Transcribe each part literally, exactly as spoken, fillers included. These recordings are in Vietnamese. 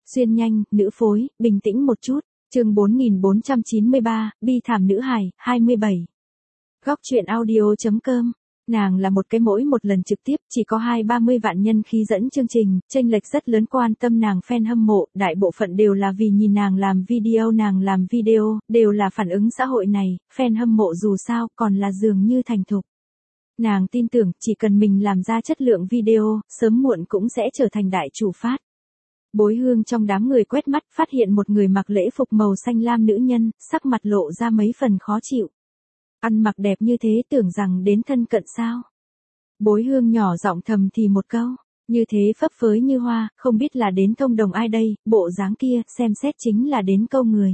Xuyên nhanh, nữ phối, bình tĩnh một chút. Chương bốn nghìn bốn trăm chín mươi ba, bi thảm nữ hài, hai mươi bảy. Góc truyện audio.com. Nàng là một cái mỗi một lần trực tiếp chỉ có hai ba mươi vạn nhân khí dẫn chương trình, chênh lệch rất lớn. Quan tâm nàng fan hâm mộ, đại bộ phận đều là vì nhìn nàng làm video. Nàng làm video, đều là phản ứng xã hội này, fan hâm mộ dù sao còn là dường như thành thục. Nàng tin tưởng chỉ cần mình làm ra chất lượng video, sớm muộn cũng sẽ trở thành đại chủ phát. Bối Hương trong đám người quét mắt phát hiện một người mặc lễ phục màu xanh lam nữ nhân, sắc mặt lộ ra mấy phần khó chịu. Ăn mặc đẹp như thế tưởng rằng đến thân cận sao. Bối Hương nhỏ giọng thầm thì một câu, như thế phấp phới như hoa, không biết là đến thông đồng ai đây, bộ dáng kia, xem xét chính là đến câu người.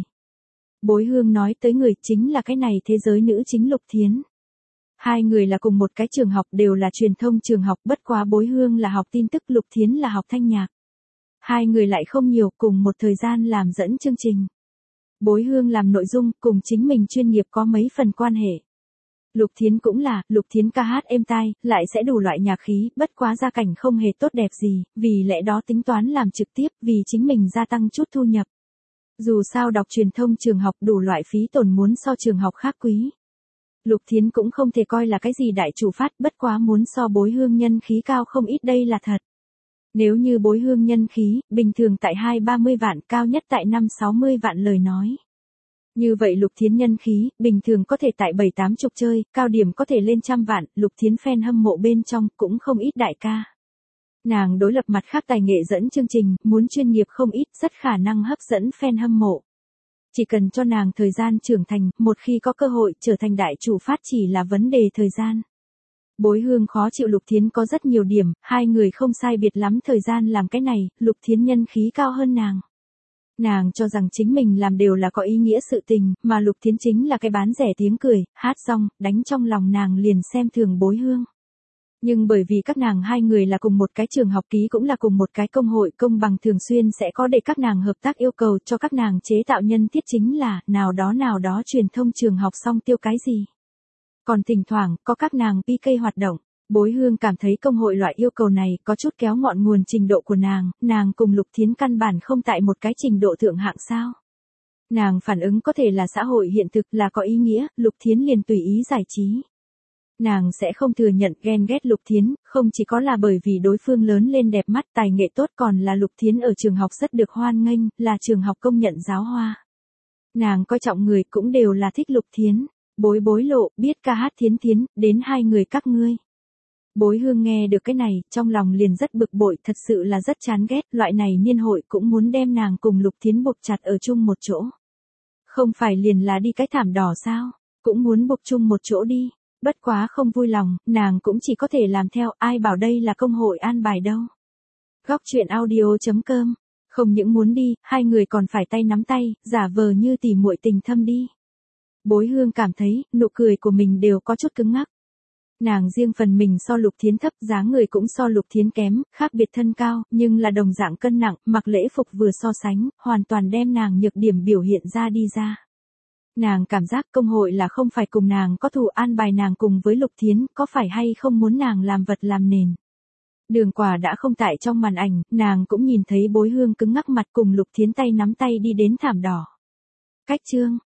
Bối Hương nói tới người chính là cái này thế giới nữ chính Lục Thiến. Hai người là cùng một cái trường học, đều là truyền thông trường học, bất quá Bối Hương là học tin tức, Lục Thiến là học thanh nhạc. Hai người lại không nhiều, cùng một thời gian làm dẫn chương trình. Bối Hương làm nội dung, cùng chính mình chuyên nghiệp có mấy phần quan hệ. Lục Thiến cũng là, Lục Thiến ca hát êm tai, lại sẽ đủ loại nhạc khí, bất quá gia cảnh không hề tốt đẹp gì, vì lẽ đó tính toán làm trực tiếp, vì chính mình gia tăng chút thu nhập. Dù sao đọc truyền thông trường học đủ loại phí tổn muốn so trường học khác quý. Lục Thiến cũng không thể coi là cái gì đại chủ phát, bất quá muốn so Bối Hương nhân khí cao không ít, đây là thật. Nếu như Bối Hương nhân khí, bình thường tại hai ba mươi vạn, cao nhất tại năm sáu mươi vạn lời nói. Như vậy Lục Thiến nhân khí, bình thường có thể tại bảy tám chục chơi, cao điểm có thể lên trăm vạn, Lục Thiến fan hâm mộ bên trong cũng không ít đại ca. Nàng đối lập mặt khác tài nghệ dẫn chương trình, muốn chuyên nghiệp không ít, rất khả năng hấp dẫn fan hâm mộ. Chỉ cần cho nàng thời gian trưởng thành, một khi có cơ hội trở thành đại chủ phát chỉ là vấn đề thời gian. Bối Hương khó chịu Lục Thiến có rất nhiều điểm, hai người không sai biệt lắm thời gian làm cái này, Lục Thiến nhân khí cao hơn nàng. Nàng cho rằng chính mình làm đều là có ý nghĩa sự tình, mà Lục Thiến chính là cái bán rẻ tiếng cười, hát xong, đánh trong lòng nàng liền xem thường Bối Hương. Nhưng bởi vì các nàng hai người là cùng một cái trường học, ký cũng là cùng một cái công hội, công bằng thường xuyên sẽ có để các nàng hợp tác, yêu cầu cho các nàng chế tạo nhân tiết chính là, nào đó nào đó truyền thông trường học xong tiêu cái gì. Còn thỉnh thoảng, có các nàng pê ca hoạt động. Bối Hương cảm thấy công hội loại yêu cầu này có chút kéo ngọn nguồn trình độ của nàng, nàng cùng Lục Thiến căn bản không tại một cái trình độ thượng hạng sao. Nàng phản ứng có thể là xã hội hiện thực, là có ý nghĩa, Lục Thiến liền tùy ý giải trí. Nàng sẽ không thừa nhận ghen ghét Lục Thiến, không chỉ có là bởi vì đối phương lớn lên đẹp mắt, tài nghệ tốt, còn là Lục Thiến ở trường học rất được hoan nghênh, là trường học công nhận giáo hoa. Nàng coi trọng người cũng đều là thích Lục Thiến. Bối Bối lộ, biết ca hát Thiến Thiến, đến hai người các ngươi. Bối Hương nghe được cái này, trong lòng liền rất bực bội, thật sự là rất chán ghét, loại này niên hội cũng muốn đem nàng cùng Lục Thiến buộc chặt ở chung một chỗ. Không phải liền là đi cái thảm đỏ sao, cũng muốn buộc chung một chỗ đi, bất quá không vui lòng, nàng cũng chỉ có thể làm theo, ai bảo đây là công hội an bài đâu. Góc truyện audio.com, không những muốn đi, hai người còn phải tay nắm tay, giả vờ như tỉ muội tình thâm đi. Bối Hương cảm thấy, nụ cười của mình đều có chút cứng ngắc. Nàng riêng phần mình so Lục Thiến thấp, dáng người cũng so Lục Thiến kém, khác biệt thân cao, nhưng là đồng dạng cân nặng, mặc lễ phục vừa so sánh, hoàn toàn đem nàng nhược điểm biểu hiện ra đi ra. Nàng cảm giác công hội là không phải cùng nàng có thù, an bài nàng cùng với Lục Thiến, có phải hay không muốn nàng làm vật làm nền. Đường Quả đã không tại trong màn ảnh, nàng cũng nhìn thấy Bối Hương cứng ngắc mặt cùng Lục Thiến tay nắm tay đi đến thảm đỏ. Cách chương